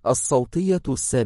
الصوتية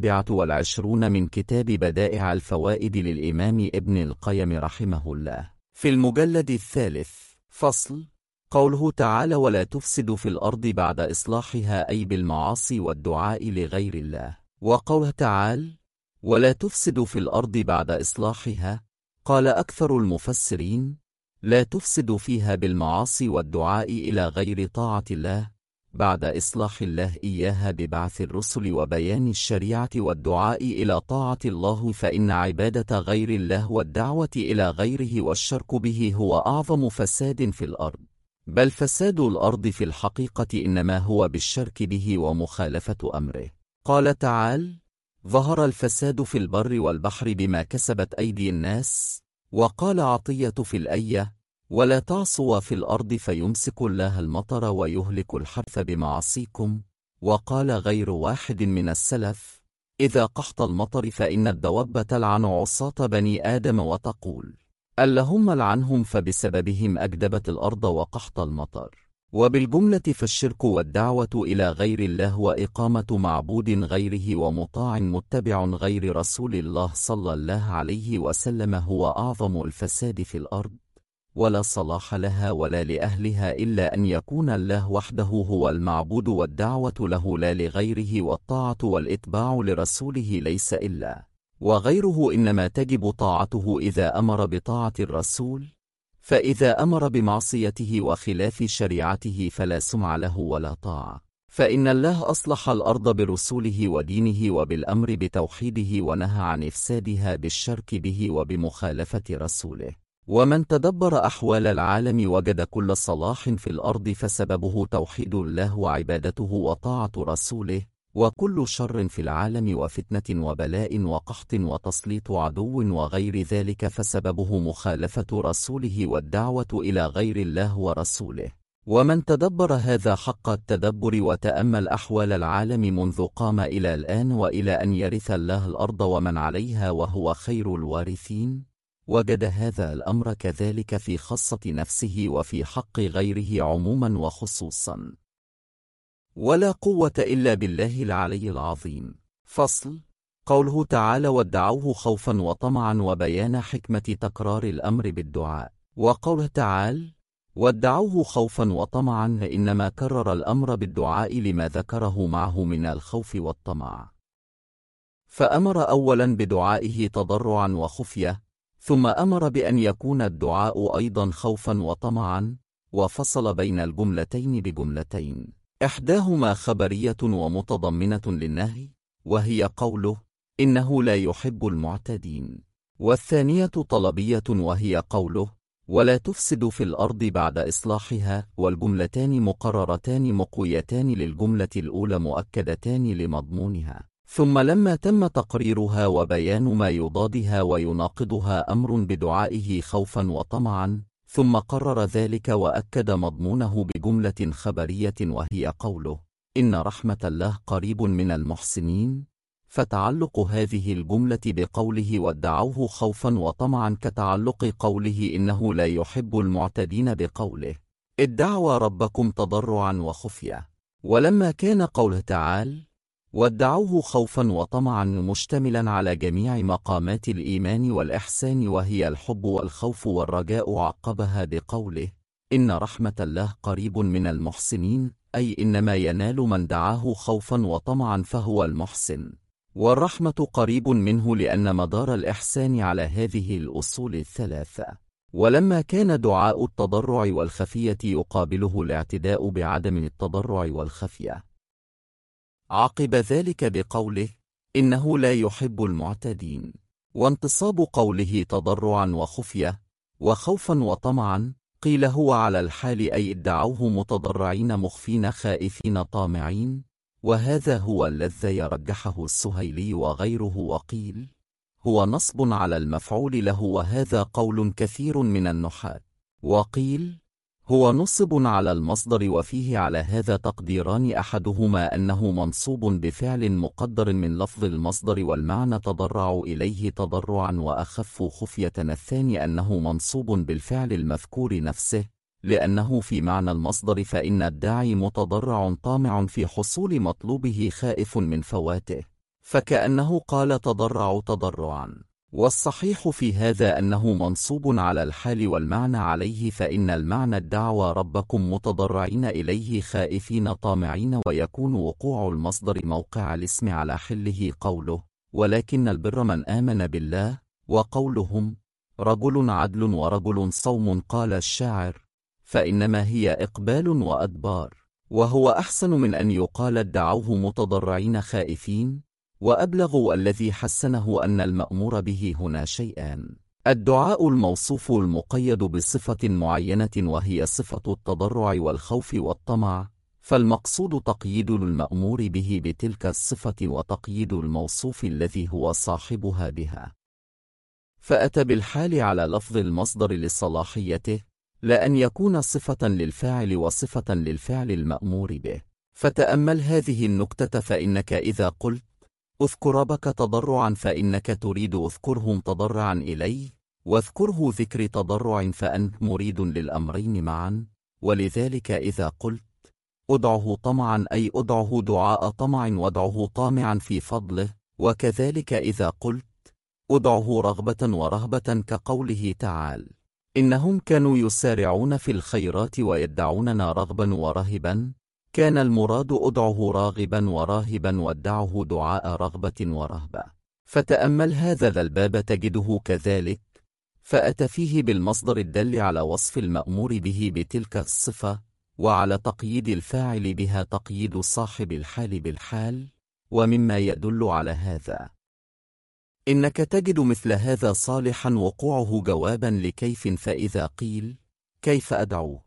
27 من كتاب بدائع الفوائد للإمام ابن القيم رحمه الله، في المجلد 3. فصل. قوله تعالى: ولا تفسدوا في الأرض بعد إصلاحها، أي بالمعاصي والدعاء لغير الله. وقوله تعالى: ولا تفسدوا في الأرض بعد إصلاحها، قال أكثر المفسرين: لا تفسدوا فيها بالمعاصي والدعاء إلى غير طاعة الله بعد إصلاح الله إياها ببعث الرسل وبيان الشريعة والدعاء إلى طاعة الله، فإن عبادة غير الله والدعوة إلى غيره والشرك به هو أعظم فساد في الأرض، بل فساد الأرض في الحقيقة إنما هو بالشرك به ومخالفة أمره. قال تعالى: ظهر الفساد في البر والبحر بما كسبت أيدي الناس. وقال عطية في الآية: ولا تعصوا في الأرض فيمسك الله المطر ويهلك الحرث بمعاصيكم. وقال غير واحد من السلف: إذا قحط المطر فإن الدواب تلعن عصاة بني آدم وتقول: اللهم لعنهم فبسببهم أجدبت الأرض وقحط المطر. وبالجملة فالشرك والدعوة إلى غير الله وإقامة معبود غيره ومطاع متبع غير رسول الله صلى الله عليه وسلم هو أعظم الفساد في الأرض، ولا صلاح لها ولا لأهلها إلا أن يكون الله وحده هو المعبود والدعوة له لا لغيره، والطاعة والإتباع لرسوله ليس إلا وغيره إنما تجب طاعته إذا أمر بطاعة الرسول، فإذا أمر بمعصيته وخلاف شريعته فلا سمع له ولا طاعة، فإن الله أصلح الأرض برسوله ودينه وبالأمر بتوحيده، ونهى عن إفسادها بالشرك به وبمخالفة رسوله. ومن تدبر أحوال العالم وجد كل صلاح في الأرض فسببه توحيد الله وعبادته وطاعة رسوله، وكل شر في العالم وفتنة وبلاء وقحط وتسليط عدو وغير ذلك فسببه مخالفة رسوله والدعوة إلى غير الله ورسوله. ومن تدبر هذا حق التدبر وتأمل أحوال العالم منذ قام إلى الآن وإلى أن يرث الله الأرض ومن عليها وهو خير الوارثين، وجد هذا الأمر كذلك في خاصة نفسه وفي حق غيره عموما وخصوصا، ولا قوة إلا بالله العلي العظيم. فصل. قوله تعالى: وادعوه خوفا وطمعا، وبيان حكمة تكرار الأمر بالدعاء. وقوله تعالى: وادعوه خوفا وطمعا، إنما كرر الأمر بالدعاء لما ذكره معه من الخوف والطمع، فأمر أولا بدعائه تضرعا وخفية، ثم أمر بأن يكون الدعاء أيضا خوفا وطمعا، وفصل بين الجملتين بجملتين، إحداهما خبرية ومتضمنة للنهي وهي قوله: إنه لا يحب المعتدين، والثانية طلبية وهي قوله: ولا تفسدوا في الأرض بعد إصلاحها، والجملتان مقررتان مقويتان للجملة الأولى مؤكدتان لمضمونها. ثم لما تم تقريرها وبيان ما يضادها ويناقضها أمر بدعائه خوفا وطمعا، ثم قرر ذلك وأكد مضمونه بجملة خبرية وهي قوله: إن رحمة الله قريب من المحسنين، فتعلق هذه الجملة بقوله وادعوه خوفا وطمعا كتعلق قوله إنه لا يحب المعتدين بقوله ادعوا ربكم تضرعا وخفية. ولما كان قوله تعالى وادعوه خوفا وطمعا مشتملا على جميع مقامات الإيمان والإحسان وهي الحب والخوف والرجاء، عقبها بقوله إن رحمة الله قريب من المحسنين، أي إنما ينال من دعاه خوفا وطمعا فهو المحسن، والرحمة قريب منه لأن مدار الإحسان على هذه الأصول الثلاثة. ولما كان دعاء التضرع والخفية يقابله الاعتداء بعدم التضرع والخفية، عقب ذلك بقوله إنه لا يحب المعتدين، وانتصاب قوله تضرعا وخفية وخوفا وطمعا قيل هو على الحال، أي ادعوه متضرعين مخفين خائفين طامعين، وهذا هو الذي يرجحه السهيلي وغيره، وقيل هو نصب على المفعول له، وهذا قول كثير من النحاة، وقيل هو نصب على المصدر، وفيه على هذا تقديران، أحدهما أنه منصوب بفعل مقدر من لفظ المصدر والمعنى تضرعوا إليه تضرعا وأخف خفية، الثاني أنه منصوب بالفعل المذكور نفسه لأنه في معنى المصدر، فإن الداعي متضرع طامع في حصول مطلوبه خائف من فواته، فكأنه قال تضرعوا تضرعا. والصحيح في هذا أنه منصوب على الحال والمعنى عليه، فإن المعنى الدعوى ربكم متضرعين إليه خائفين طامعين، ويكون وقوع المصدر موقع الاسم على حله قوله ولكن البر من آمن بالله، وقولهم رجل عدل ورجل صوم. قال الشاعر فإنما هي إقبال وأدبار، وهو أحسن من أن يقال ادعوه متضرعين خائفين. وأبلغ الذي حسنه أن المأمور به هنا شيئان: الدعاء الموصوف المقيد بصفة معينة وهي صفة التضرع والخوف والطمع، فالمقصود تقييد المأمور به بتلك الصفة وتقييد الموصوف الذي هو صاحبها بها. فأتى بالحال على لفظ المصدر لصلاحيته، لأن يكون صفة للفاعل وصفة للفعل المأمور به. فتأمل هذه النكتة، فإنك إذا قلت اذكر ربك تضرعا فإنك تريد اذكره متضرعا إليه، واذكره ذكر تضرع فأنت مريد للأمرين معا. ولذلك إذا قلت ادعه طمعا أي ادعه دعاء طمع وادعه طامعا في فضله. وكذلك إذا قلت ادعه رغبة ورهبة، كقوله تعالى إنهم كانوا يسارعون في الخيرات ويدعوننا رغبا ورهبا، كان المراد ادعه راغبا وراهبا وادعه دعاء رغبة ورهبة. فتأمل هذا الباب تجده كذلك، فأتى فيه بالمصدر الدل على وصف المأمور به بتلك الصفة، وعلى تقييد الفاعل بها تقييد صاحب الحال بالحال. ومما يدل على هذا إنك تجد مثل هذا صالحا وقوعه جوابا لكيف، فإذا قيل كيف أدعو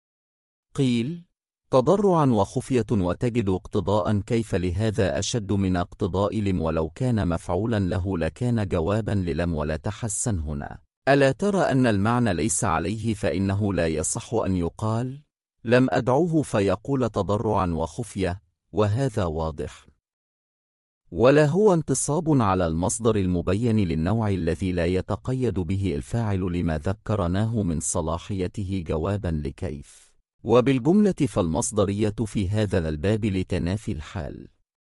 قيل تضرعا وخفية، وتجد اقتضاء كيف لهذا أشد من اقتضاء لم، ولو كان مفعولا له لكان جوابا للم ولا تحسن هنا. ألا ترى أن المعنى ليس عليه، فإنه لا يصح أن يقال لم أدعوه فيقول تضرعا وخفية، وهذا واضح. ولا هو انتصاب على المصدر المبين للنوع الذي لا يتقيد به الفاعل لما ذكرناه من صلاحيته جوابا لكيف. وبالجملة فالمصدرية في هذا الباب لتنافي الحال،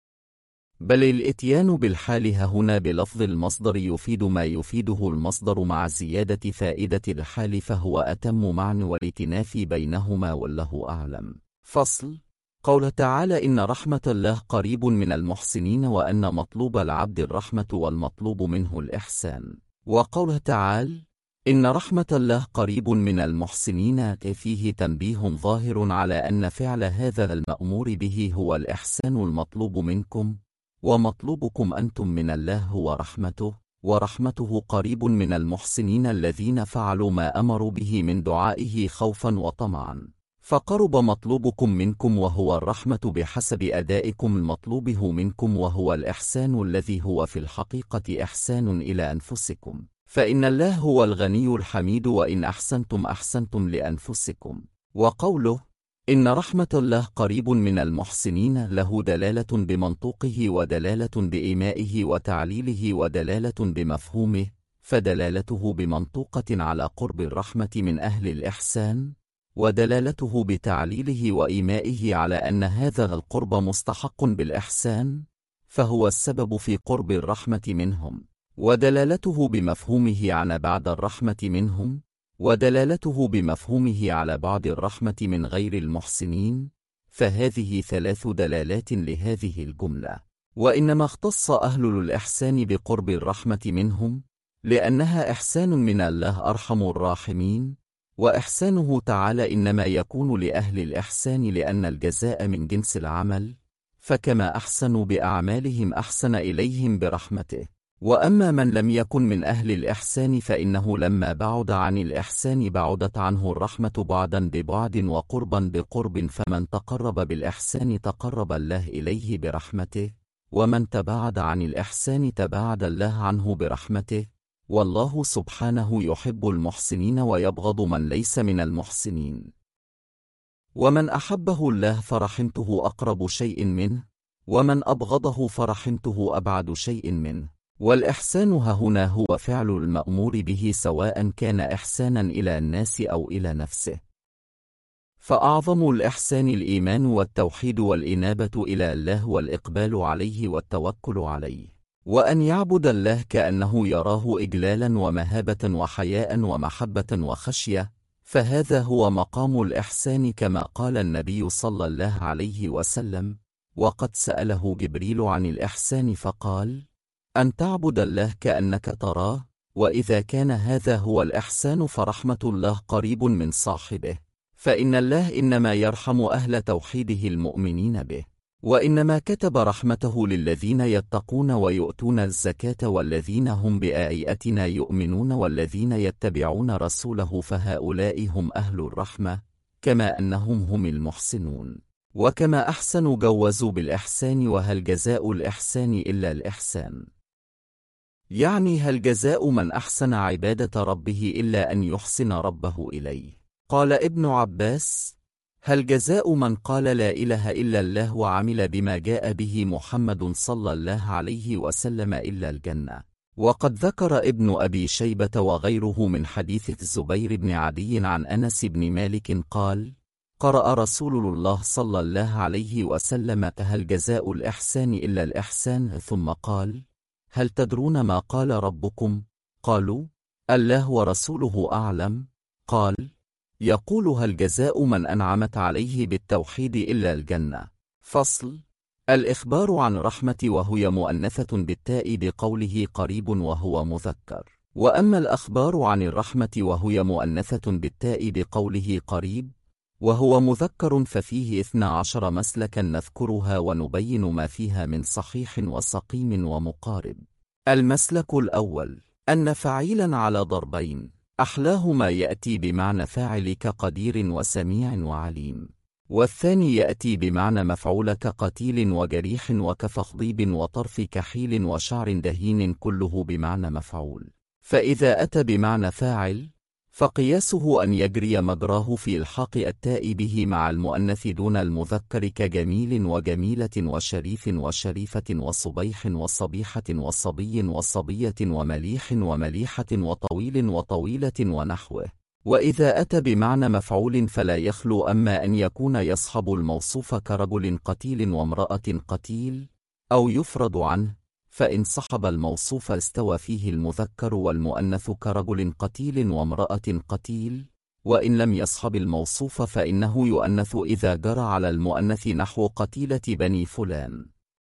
بل الإتيان بالحال هنا بلفظ المصدر يفيد ما يفيده المصدر مع زيادة فائدة الحال، فهو أتم معنى والتنافي بينهما، والله أعلم. فصل. قول تعالى إن رحمة الله قريب من المحسنين، وأن مطلوب العبد الرحمة والمطلوب منه الإحسان. وقوله تعالى إن رحمة الله قريب من المحسنين، فيه تنبيه ظاهر على أن فعل هذا المأمور به هو الإحسان المطلوب منكم، ومطلوبكم أنتم من الله هو رحمته، ورحمته قريب من المحسنين الذين فعلوا ما أمروا به من دعائه خوفا وطمعا. فقرب مطلوبكم منكم وهو الرحمة بحسب أدائكم المطلوبه منكم، وهو الإحسان الذي هو في الحقيقة إحسان إلى أنفسكم، فإن الله هو الغني الحميد، وإن أحسنتم أحسنتم لأنفسكم. وقوله إن رحمة الله قريب من المحسنين له دلالة بمنطوقه ودلالة بإيمائه وتعليله ودلالة بمفهومه، فدلالته بمنطوقة على قرب الرحمة من أهل الإحسان، ودلالته بتعليله وإيمائه على أن هذا القرب مستحق بالإحسان، فهو السبب في قرب الرحمة منهم، ودلالته بمفهومه على بعد الرحمة منهم، ودلالته بمفهومه على بعد الرحمة من غير المحسنين. فهذه 3 دلالات لهذه الجملة. وإنما اختص أهل الإحسان بقرب الرحمة منهم لأنها إحسان من الله أرحم الراحمين، وإحسانه تعالى إنما يكون لأهل الإحسان لأن الجزاء من جنس العمل، فكما أحسنوا بأعمالهم أحسن إليهم برحمته. وأما من لم يكن من أهل الإحسان فإنه لما بعد عن الإحسان بعدت عنه الرحمة بعدا ببعد وقربا بقرب، فمن تقرب بالإحسان تقرب الله إليه برحمته، ومن تباعد عن الإحسان تباعد الله عنه برحمته. والله سبحانه يحب المحسنين ويبغض من ليس من المحسنين. ومن أحبه الله فرحمته أقرب شيء منه، ومن أبغضه فرحمته أبعد شيء منه. والإحسان هنا هو فعل المأمور به، سواء كان إحسانا إلى الناس أو إلى نفسه. فأعظم الإحسان الإيمان والتوحيد والإنابة إلى الله والإقبال عليه والتوكل عليه، وأن يعبد الله كأنه يراه إجلالا ومهابة وحياء ومحبة وخشية، فهذا هو مقام الإحسان كما قال النبي صلى الله عليه وسلم. وقد سأله جبريل عن الإحسان فقال: أن تعبد الله كأنك تراه، وإذا كان هذا هو الإحسان فرحمة الله قريب من صاحبه، فإن الله إنما يرحم أهل توحيده المؤمنين به، وإنما كتب رحمته للذين يتقون ويؤتون الزكاة والذين هم بآياتنا يؤمنون والذين يتبعون رسوله فهؤلاء هم أهل الرحمة، كما أنهم هم المحسنون. وكما أحسنوا جوزوا بالإحسان، وهل جزاء الإحسان إلا الإحسان؟ يعني هل جزاء من أحسن عبادة ربه إلا أن يحسن ربه إليه؟ قال ابن عباس: هل جزاء من قال لا إله إلا الله وعمل بما جاء به محمد صلى الله عليه وسلم إلا الجنة؟ وقد ذكر ابن أبي شيبة وغيره من حديث الزبير بن عدي عن أنس بن مالك قال: قرأ رسول الله صلى الله عليه وسلم: هل جزاء الإحسان إلا الإحسان؟ ثم قال: هل تدرون ما قال ربكم؟ قالوا: الله ورسوله أعلم. قال: يقول: هل جزاء من أنعمت عليه بالتوحيد إلا الجنة؟ فصل: الإخبار عن رحمة وهي مؤنثة بالتاء بقوله قريب وهو مذكر، وأما الأخبار عن الرحمة وهي مؤنثة بالتاء بقوله قريب وهو مذكر ففيه 12 مسلكا نذكرها ونبين ما فيها من صحيح وسقيم ومقارب. المسلك الأول أن فعيلا على ضربين، أحلاهما يأتي بمعنى فاعل كقدير وسميع وعليم، والثاني يأتي بمعنى مفعول كقتيل وجريح وكفخضيب وطرف كحيل وشعر دهين، كله بمعنى مفعول. فإذا أتى بمعنى فاعل فقياسه أن يجري مجراه في إلحاق التاء به مع المؤنث دون المذكر كجميل وجميلة وشريف وشريفة وصبيح وصبيحة وصبي وصبية ومليح ومليحة وطويل وطويلة ونحوه. وإذا أتى بمعنى مفعول فلا يخلو أما أن يكون يصحب الموصوف كرجل قتيل وامرأة قتيل، أو يفرد عنه، فإن صحب الموصوف استوى فيه المذكر والمؤنث كرجل قتيل وامرأة قتيل، وإن لم يصحب الموصوف فإنه يؤنث إذا جرى على المؤنث نحو قتيلة بني فلان.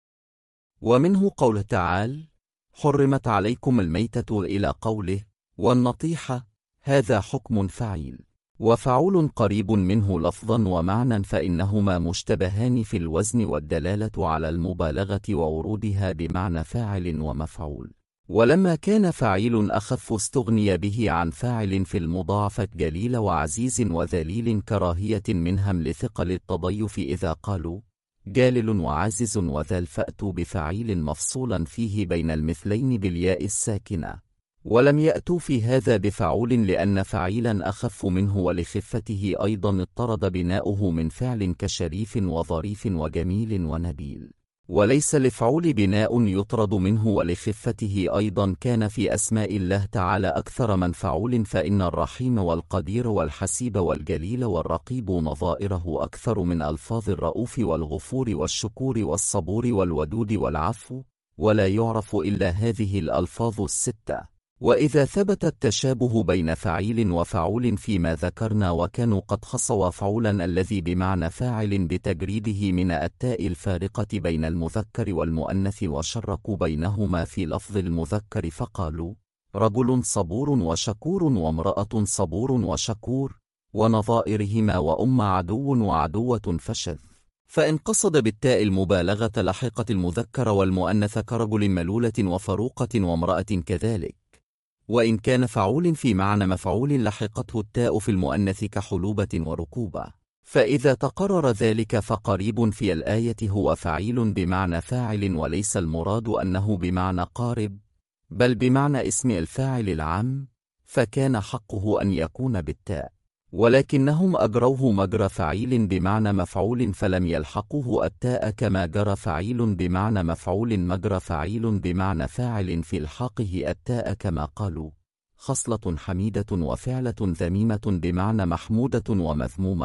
ومنه قول تعالى: حرمت عليكم الميتة إلى قوله والنطيحة، هذا حكم فعيل، وفعول قريب منه لفظا ومعنى، فإنهما مشتبهان في الوزن والدلالة على المبالغة وورودها بمعنى فاعل ومفعول. ولما كان فعيل أخف استغني به عن فاعل في المضاعفة جليل وعزيز وذليل كراهية منهم لثقل التضيف إذا قالوا جالل وعازز وذال، فأتوا بفعيل مفصولا فيه بين المثلين بالياء الساكنة، ولم يأتوا في هذا بفعول لأن فعيلا أخف منه، ولخفته أيضا اضطرد بناؤه من فعل كشريف وظريف وجميل ونبيل، وليس لفعول بناء يطرد منه، ولخفته أيضا كان في أسماء الله تعالى أكثر من فعول، فإن الرحيم والقدير والحسيب والجليل والرقيب نظائره أكثر من ألفاظ الرؤوف والغفور والشكور والصبور والودود والعفو، ولا يعرف إلا هذه الألفاظ الستة. وإذا ثبت التشابه بين فعيل وفعول فيما ذكرنا وكانوا قد خصوا فعولا الذي بمعنى فاعل بتجريده من التاء الفارقة بين المذكر والمؤنث، وشركوا بينهما في لفظ المذكر فقالوا رجل صبور وشكور وامرأة صبور وشكور، ونظائرهما وأم عدو وعدوة فشذ، فإن قصد بالتاء المبالغة لحقت المذكر والمؤنث كرجل ملولة وفروقة وامرأة كذلك. وإن كان فعول في معنى مفعول لحقته التاء في المؤنث كحلوبة وركوبة. فإذا تقرر ذلك فقريب في الآية هو فعيل بمعنى فاعل، وليس المراد أنه بمعنى قارب، بل بمعنى اسم الفاعل العام، فكان حقه أن يكون بالتاء، ولكنهم أجروه مجرى فعيل بمعنى مفعول فلم يلحقوه التاء، كما جرى فعيل بمعنى مفعول مجرى فعيل بمعنى فاعل في الحاقه التاء، كما قالوا خصلة حميدة وفعلة ذميمة بمعنى محمودة ومذمومة،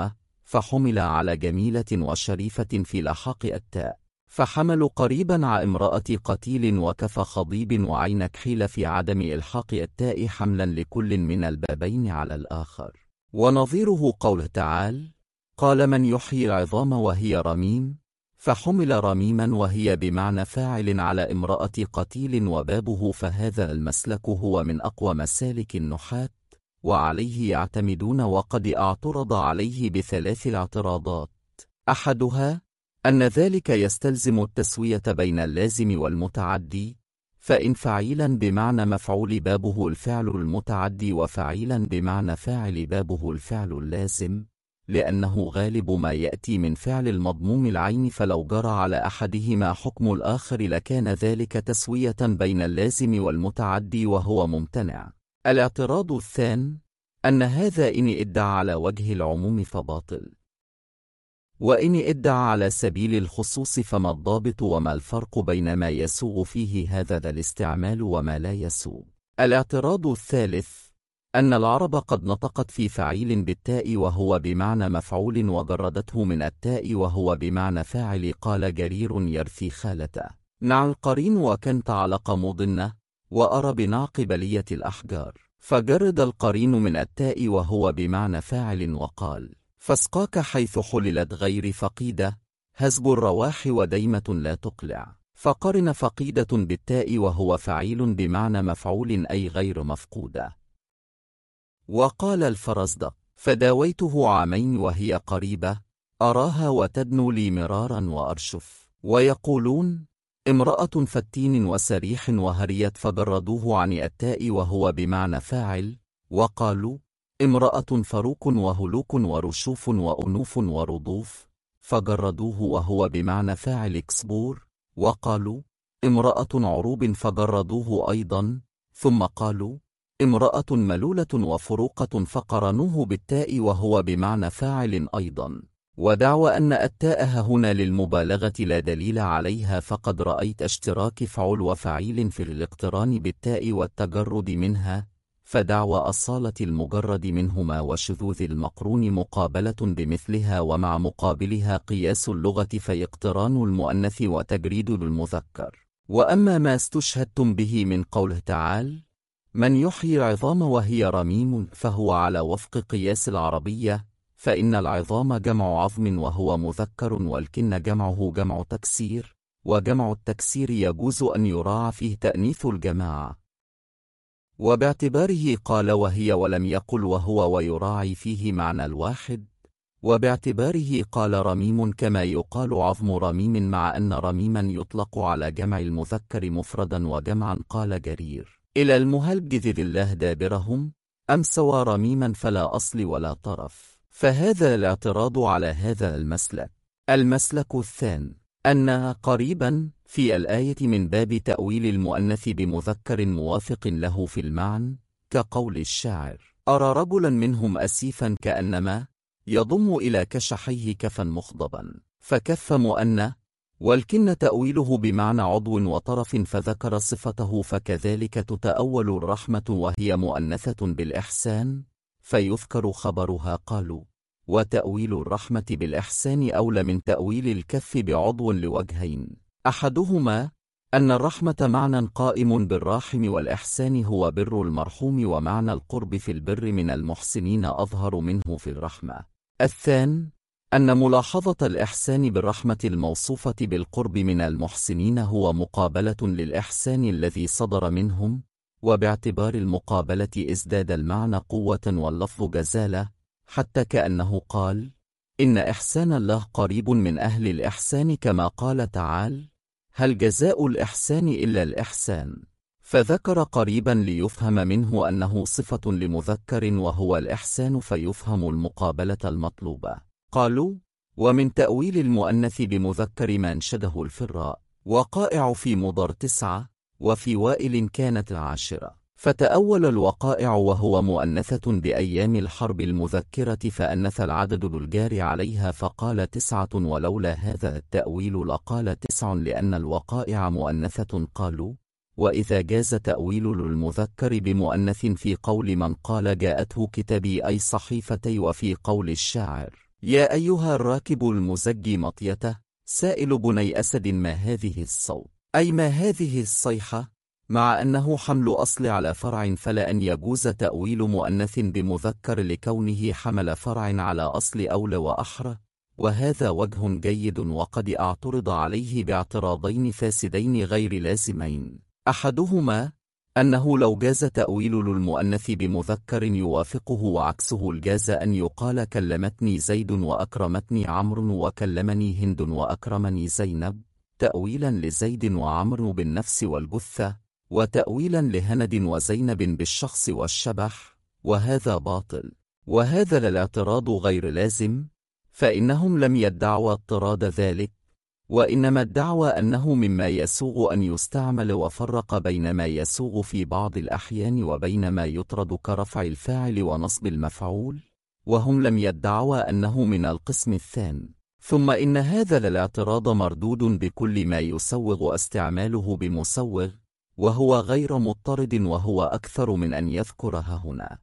فحمل على جميلة وشريفة في لحاق التاء، فحمل قريبا على امرأة قتيل وكف خضيب وعين كحيل في عدم إلحاق التاء حملا لكل من البابين على الآخر. ونظيره قوله تعالى: قال من يحيي العظام وهي رميم، فحمل رميما وهي بمعنى فاعل على امرأة قتيل وبابه، فهذا المسلك هو من أقوى مسالك النحاة وعليه يعتمدون، وقد اعترض عليه بثلاث اعتراضات: أحدها أن ذلك يستلزم التسوية بين اللازم والمتعدي، فإن فعيلا بمعنى مفعول بابه الفعل المتعدي وفعيلا بمعنى فاعل بابه الفعل اللازم، لأنه غالب ما يأتي من فعل المضموم العين، فلو جرى على أحدهما حكم الآخر لكان ذلك تسوية بين اللازم والمتعدي وهو ممتنع. الاعتراض الثاني أن هذا إن ادعى على وجه العموم فباطل، وإن ادعى على سبيل الخصوص فما الضابط وما الفرق بين ما يسوغ فيه هذا الاستعمال وما لا يسوغ. الاعتراض الثالث أن العرب قد نطقت في فعيل بالتاء وهو بمعنى مفعول وجردته من التاء وهو بمعنى فاعل. قال جرير يرثي خالته نع القرين وكنت علق مضنة وأرى بنعق بلية الأحجار، فجرد القرين من التاء وهو بمعنى فاعل. وقال فاسقاك حيث حللت غير فقيدة، هزب الرواح وديمة لا تقلع، فقرن فقيدة بالتاء وهو فعيل بمعنى مفعول أي غير مفقودة. وقال الفرزدق فداويته عامين وهي قريبة، أراها وتدنو لي مرارا وأرشف. ويقولون امرأة فتين وسريح وهريت، فجردوه عن التاء وهو بمعنى فاعل. وقالوا امرأة فروك وهلوك ورشوف وأنوف ورضوف، فجردوه وهو بمعنى فاعل كسبور. وقالوا امرأة عروب فجردوه أيضا، ثم قالوا امرأة ملولة وفروقة فقرنوه بالتاء وهو بمعنى فاعل أيضا. ودعوى أن التاء هنا للمبالغة لا دليل عليها، فقد رأيت اشتراك فعل وفعيل في الاقتران بالتاء والتجرد منها، فدعوى أصالة المجرد منهما وشذوذ المقرون مقابلة بمثلها، ومع مقابلها قياس اللغة فاقتران المؤنث وتجريد المذكر. وأما ما استشهدتم به من قوله تعالى من يحيي العظام وهي رميم، فهو على وفق قياس العربية، فإن العظام جمع عظم وهو مذكر، والكن جمعه جمع تكسير، وجمع التكسير يجوز أن يراعى فيه تأنيث الجماعة، وباعتباره قال وهي ولم يقل وهو، ويراعي فيه معنى الواحد، وباعتباره قال رميم كما يقال عظم رميم، مع أن رميما يطلق على جمع المذكر مفردا وجمعا. قال جرير إلى المهلب ذي الله دابرهم، أم سوى رميما فلا أصل ولا طرف. فهذا الاعتراض على هذا المسلك. المسلك الثاني أن قريبا في الآية من باب تأويل المؤنث بمذكر موافق له في المعنى، كقول الشاعر أرى رجلا منهم أسيفا كأنما يضم إلى كشحيه كفا مخضبا، فكف مؤنث، والكن تأويله بمعنى عضو وطرف فذكر صفته، فكذلك تتأول الرحمة وهي مؤنثة بالإحسان فيذكر خبرها. قالوا وتأويل الرحمة بالإحسان أولى من تأويل الكف بعضو لوجهين: أحدهما أن الرحمة معنى قائم بالراحم، والإحسان هو بر المرحوم، ومعنى القرب في البر من المحسنين أظهر منه في الرحمة. الثاني أن ملاحظة الإحسان بالرحمة الموصوفة بالقرب من المحسنين هو مقابلة للإحسان الذي صدر منهم، وباعتبار المقابلة ازداد المعنى قوة واللفظ جزالة، حتى كأنه قال إن إحسان الله قريب من أهل الإحسان، كما قال تعالى هل جزاء الإحسان إلا الإحسان، فذكر قريبا ليفهم منه أنه صفة لمذكر وهو الإحسان، فيفهم المقابلة المطلوبة. قالوا ومن تأويل المؤنث بمذكر ما انشده الفراء وقائع في مضر 9 وفي وائل كانت 10، فتأول الوقائع وهو مؤنثة بأيام الحرب المذكرة، فأنث العدد الجار عليها فقال 9، ولولا هذا التأويل لقال 9 لأن الوقائع مؤنثة. قالوا وإذا جاز تأويل المذكر بمؤنث في قول من قال جاءته كتابي أي صحيفتي، وفي قول الشاعر يا أيها الراكب المزجي مطيته، سائل بني أسد ما هذه الصوت، أي ما هذه الصيحة، مع أنه حمل أصل على فرع فلا أن يجوز تأويل مؤنث بمذكر لكونه حمل فرع على أصل أولى وأحرى، وهذا وجه جيد وقد اعترض عليه باعتراضين فاسدين غير لازمين. أحدهما أنه لو جاز تأويل للمؤنث بمذكر يوافقه وعكسه الجاز أن يقال كلمتني زيد وأكرمتني عمرو وكلمني هند وأكرمني زينب، تأويلا لزيد وعمرو بالنفس والجثة، وتأويلا لهند وزينب بالشخص والشبح، وهذا باطل. وهذا الاعتراض غير لازم، فإنهم لم يدعوا اضطراد ذلك، وإنما ادعوا أنه مما يسوغ أن يستعمل، وفرق بين ما يسوغ في بعض الأحيان وبين ما يطرد كرفع الفاعل ونصب المفعول، وهم لم يدعوا أنه من القسم الثاني. ثم إن هذا الاعتراض مردود بكل ما يسوغ استعماله بمسوغ، وهو غير مضطرد، وهو أكثر من أن يذكرها هنا،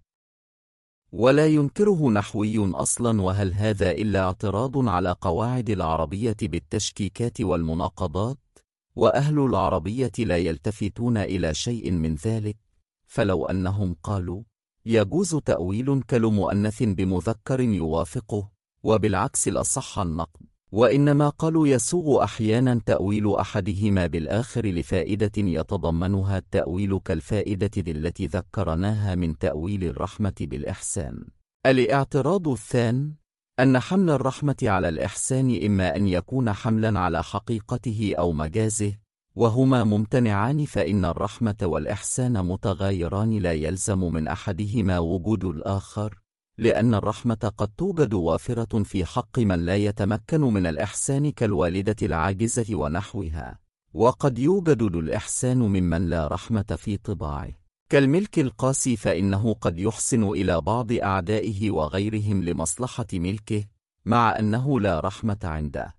ولا ينكره نحوي أصلا. وهل هذا إلا اعتراض على قواعد العربية بالتشكيكات والمناقضات؟ وأهل العربية لا يلتفتون إلى شيء من ذلك، فلو أنهم قالوا يجوز تأويل كلمؤنث بمذكر يوافقه، وبالعكس لصح النقد، وإنما قالوا يسوغ أحيانا تأويل أحدهما بالآخر لفائدة يتضمنها التأويل كالفائدة التي ذكرناها من تأويل الرحمة بالإحسان. الاعتراض الثاني أن حمل الرحمة على الإحسان إما أن يكون حملا على حقيقته أو مجازه، وهما ممتنعان، فإن الرحمة والإحسان متغايران لا يلزم من أحدهما وجود الآخر، لأن الرحمة قد توجد وافرة في حق من لا يتمكن من الإحسان كالوالدة العاجزة ونحوها، وقد يوجد الإحسان ممن لا رحمة في طباعه كالملك القاسي، فإنه قد يحسن إلى بعض أعدائه وغيرهم لمصلحة ملكه، مع أنه لا رحمة عنده.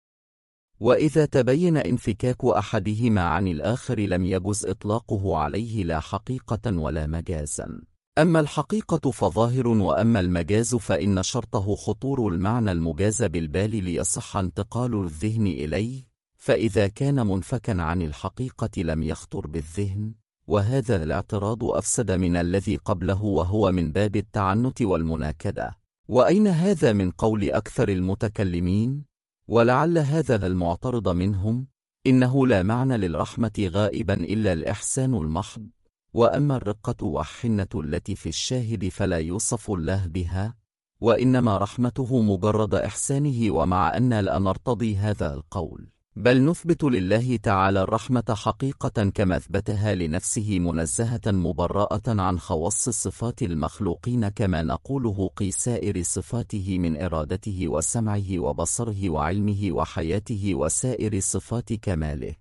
وإذا تبين انفكاك أحدهما عن الآخر لم يجز إطلاقه عليه لا حقيقة ولا مجازا. أما الحقيقة فظاهر، وأما المجاز فإن شرطه خطور المعنى المجاز بالبال ليصح انتقال الذهن إليه، فإذا كان منفكا عن الحقيقة لم يخطر بالذهن، وهذا الاعتراض أفسد من الذي قبله، وهو من باب التعنت والمناكدة. وأين هذا من قول أكثر المتكلمين؟ ولعل هذا المعترض منهم إنه لا معنى للرحمة غائبا إلا الإحسان المحض، وأما الرقة والحنة التي في الشاهد فلا يوصف الله بها، وإنما رحمته مجرد إحسانه. ومع أن لا نرتضي هذا القول، بل نثبت لله تعالى الرحمة حقيقة كما أثبتها لنفسه منزهة مبرأة عن خواص صفات المخلوقين، كما نقوله قي سائر صفاته من إرادته وسمعه وبصره وعلمه وحياته وسائر صفات كماله.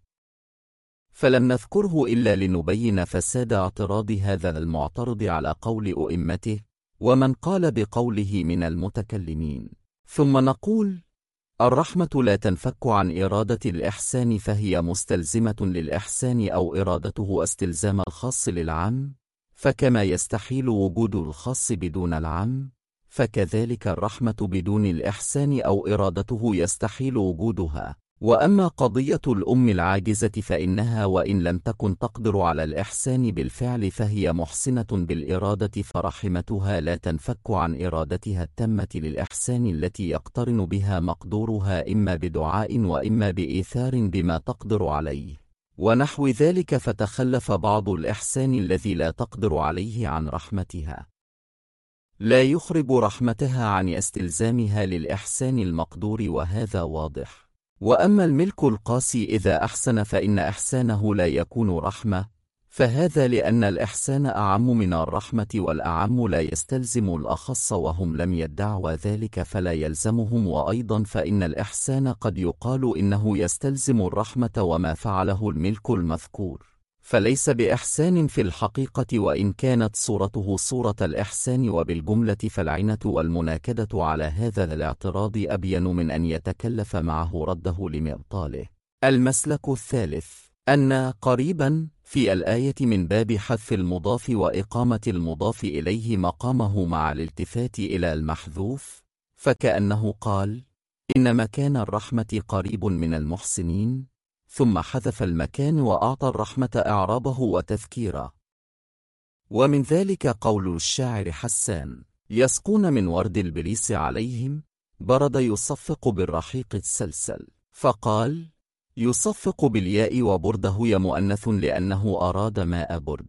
فلم نذكره إلا لنبين فساد اعتراض هذا المعترض على قول أئمته ومن قال بقوله من المتكلمين. ثم نقول: الرحمة لا تنفك عن إرادة الإحسان، فهي مستلزمة للإحسان أو إرادته استلزام الخاص للعام، فكما يستحيل وجود الخاص بدون العام، فكذلك الرحمة بدون الإحسان أو إرادته يستحيل وجودها. وأما قضية الأم العاجزة فإنها وإن لم تكن تقدر على الإحسان بالفعل فهي محسنة بالإرادة، فرحمتها لا تنفك عن إرادتها التامة للإحسان التي يقترن بها مقدورها إما بدعاء وإما بإيثار بما تقدر عليه ونحو ذلك، فتخلف بعض الإحسان الذي لا تقدر عليه عن رحمتها، لا يخرج رحمتها عن استلزامها للإحسان المقدور، وهذا واضح. وأما الملك القاسي إذا أحسن فإن إحسانه لا يكون رحمة، فهذا لأن الإحسان أعم من الرحمة، والأعم لا يستلزم الأخص، وهم لم يدعوا ذلك فلا يلزمهم. وأيضا فإن الإحسان قد يقال إنه يستلزم الرحمة، وما فعله الملك المذكور فليس بإحسان في الحقيقة، وإن كانت صورته صورة الإحسان. وبالجملة فالعنة والمناكدة على هذا الاعتراض أبين من أن يتكلف معه رده لمبطاله. المسلك الثالث أن قريبا في الآية من باب حذف المضاف وإقامة المضاف إليه مقامه مع الالتفات إلى المحذوف، فكأنه قال: إن مكان الرحمة قريب من المحسنين، ثم حذف المكان وأعطى الرحمة إعرابه وتذكيرا. ومن ذلك قول الشاعر حسان: يسقون من ورد البريس عليهم، برد يصفق بالرحيق السلسل. فقال: يصفق بالياء وبرده مؤنث لأنه أراد ماء برد.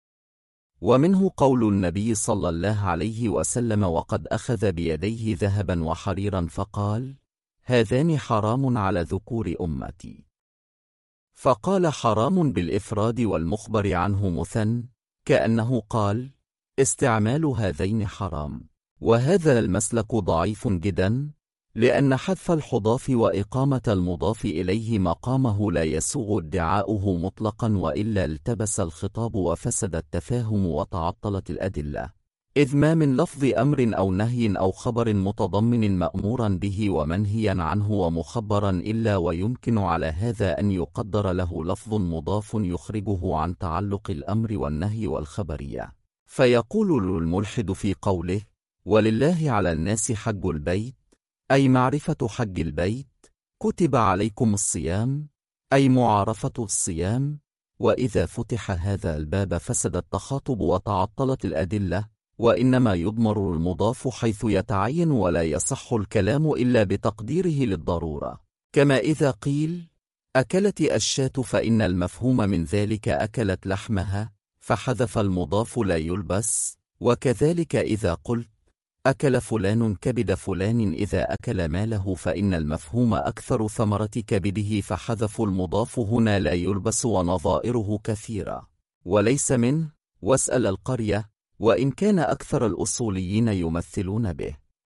ومنه قول النبي صلى الله عليه وسلم وقد أخذ بيديه ذهبا وحريرا فقال: هذان حرام على ذكور أمتي. فقال حرام بالإفراد والمخبر عنه مثن، كأنه قال: استعمال هذين حرام. وهذا المسلك ضعيف جدا، لأن حذف الحضاف وإقامة المضاف إليه مقامه لا يسوغ ادعاؤه مطلقا، وإلا التبس الخطاب وفسد التفاهم وتعطلت الأدلة، إذ ما من لفظ أمر أو نهي أو خبر متضمن مأمورا به ومنهيا عنه ومخبرا إلا ويمكن على هذا أن يقدر له لفظ مضاف يخرجه عن تعلق الأمر والنهي والخبرية. فيقول الملحد في قوله: ولله على الناس حج البيت، أي معرفة حج البيت، كتب عليكم الصيام، أي معارفة الصيام. وإذا فتح هذا الباب فسد التخاطب وتعطلت الأدلة، وإنما يضمر المضاف حيث يتعين ولا يصح الكلام إلا بتقديره للضرورة. كما إذا قيل: أكلت الشاة، فإن المفهوم من ذلك أكلت لحمها، فحذف المضاف لا يلبس. وكذلك إذا قلت: أكل فلان كبد فلان، إذا أكل ماله، فإن المفهوم أكثر ثمرة كبده، فحذف المضاف هنا لا يلبس. ونظائره كثيرة وليس منه. واسأل القرية، وإن كان أكثر الأصوليين يمثلون به،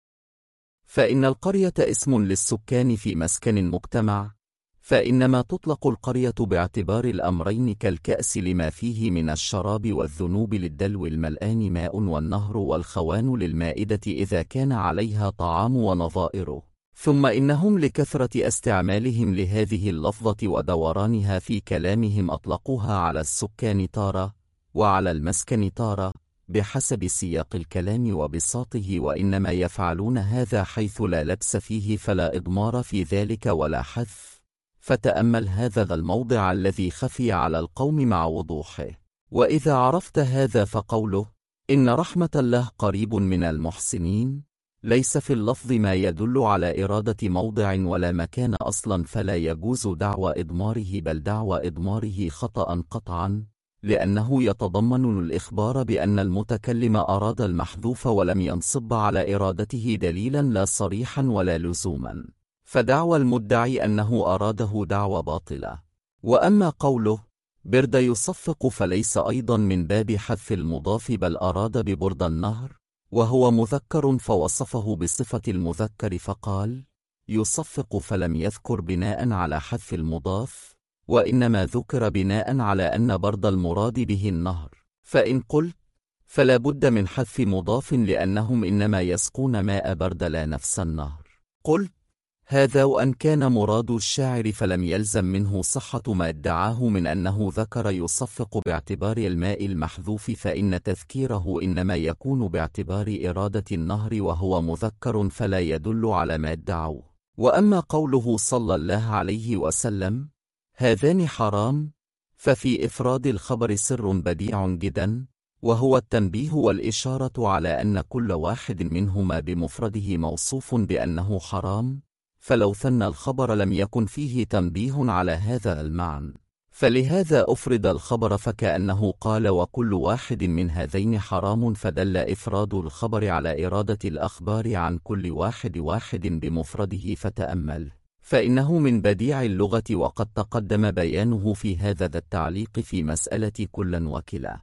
فإن القرية اسم للسكان في مسكن مجتمع، فإنما تطلق القرية باعتبار الأمرين كالكأس لما فيه من الشراب، والذنوب للدلو الملآن ماء، والنهر والخوان للمائدة إذا كان عليها طعام ونظائره. ثم إنهم لكثرة استعمالهم لهذه اللفظة ودورانها في كلامهم أطلقوها على السكان تارة، وعلى المسكن تارة، بحسب سياق الكلام وبساطه، وإنما يفعلون هذا حيث لا لبس فيه فلا إضمار في ذلك ولا حذف. فتأمل هذا الموضع الذي خفي على القوم مع وضوحه. وإذا عرفت هذا فقوله: إن رحمة الله قريب من المحسنين، ليس في اللفظ ما يدل على إرادة موضع ولا مكان أصلا، فلا يجوز دعوى إضماره، بل دعوى إضماره خطأ قطعا، لأنه يتضمن الإخبار بأن المتكلم أراد المحذوف ولم ينصب على إرادته دليلا لا صريحا ولا لزوما، فدعوى المدعي أنه أراده دعوى باطلة. وأما قوله: برد يصفق، فليس أيضا من باب حذف المضاف، بل أراد ببرد النهر، وهو مذكر فوصفه بصفة المذكر فقال: يصفق، فلم يذكر بناء على حذف المضاف، وإنما ذكر بناء على أن برد المراد به النهر. فإن قلت: فلا بد من حذف مضاف لأنهم إنما يسقون ماء برد لا نفس النهر، قلت: هذا وأن كان مراد الشاعر فلم يلزم منه صحة ما ادعاه من أنه ذكر يصفق باعتبار الماء المحذوف، فإن تذكيره إنما يكون باعتبار إرادة النهر وهو مذكر، فلا يدل على ما ادعوه. وأما قوله صلى الله عليه وسلم: هذان حرام، ففي إفراد الخبر سر بديع جدا، وهو التنبيه والإشارة على أن كل واحد منهما بمفرده موصوف بأنه حرام، فلو ثنى الخبر لم يكن فيه تنبيه على هذا المعنى، فلهذا أفرد الخبر، فكأنه قال: وكل واحد من هذين حرام، فدل إفراد الخبر على إرادة الأخبار عن كل واحد بمفرده. فتأمل، فإنه من بديع اللغة، وقد تقدم بيانه في هذا التعليق في مسألة كلا وكلا.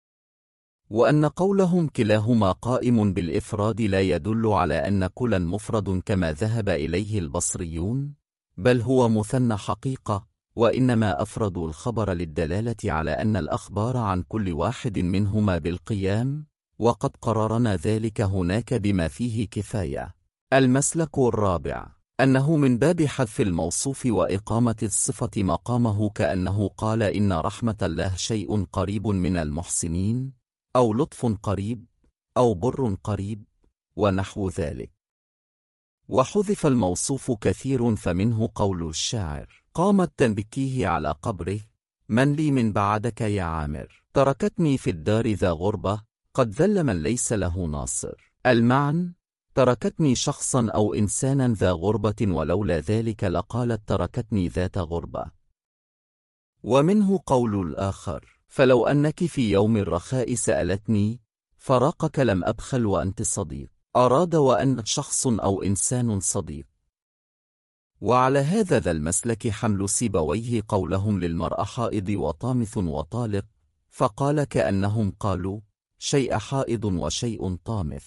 وأن قولهم كلاهما قائم بالإفراد لا يدل على أن كلا مفرد كما ذهب إليه البصريون، بل هو مثنى حقيقة، وإنما أفردوا الخبر للدلالة على أن الأخبار عن كل واحد منهما بالقيام، وقد قررنا ذلك هناك بما فيه كفاية. المسلك الرابع أنه من باب حذف الموصوف وإقامة الصفة مقامه، كأنه قال: إن رحمة الله شيء قريب من المحسنين، أو لطف قريب، أو بر قريب، ونحو ذلك. وحذف الموصوف كثير، فمنه قول الشاعر: قامت تنبكيه على قبره، من لي من بعدك يا عامر، تركتني في الدار ذا غربة، قد ذل من ليس له ناصر. المعنى: تركتني شخصا أو إنسانا ذا غربة، ولولا ذلك لقالت تركتني ذات غربة. ومنه قول الآخر: فلو أنك في يوم الرخاء سألتني، فراقك لم أبخل وأنت صديق. أراد وأن شخص أو إنسان صديق. وعلى هذا ذا المسلك حمل سيبويه قولهم للمرأة حائض وطامث وطالق، فقال كأنهم قالوا شيء حائض وشيء طامث.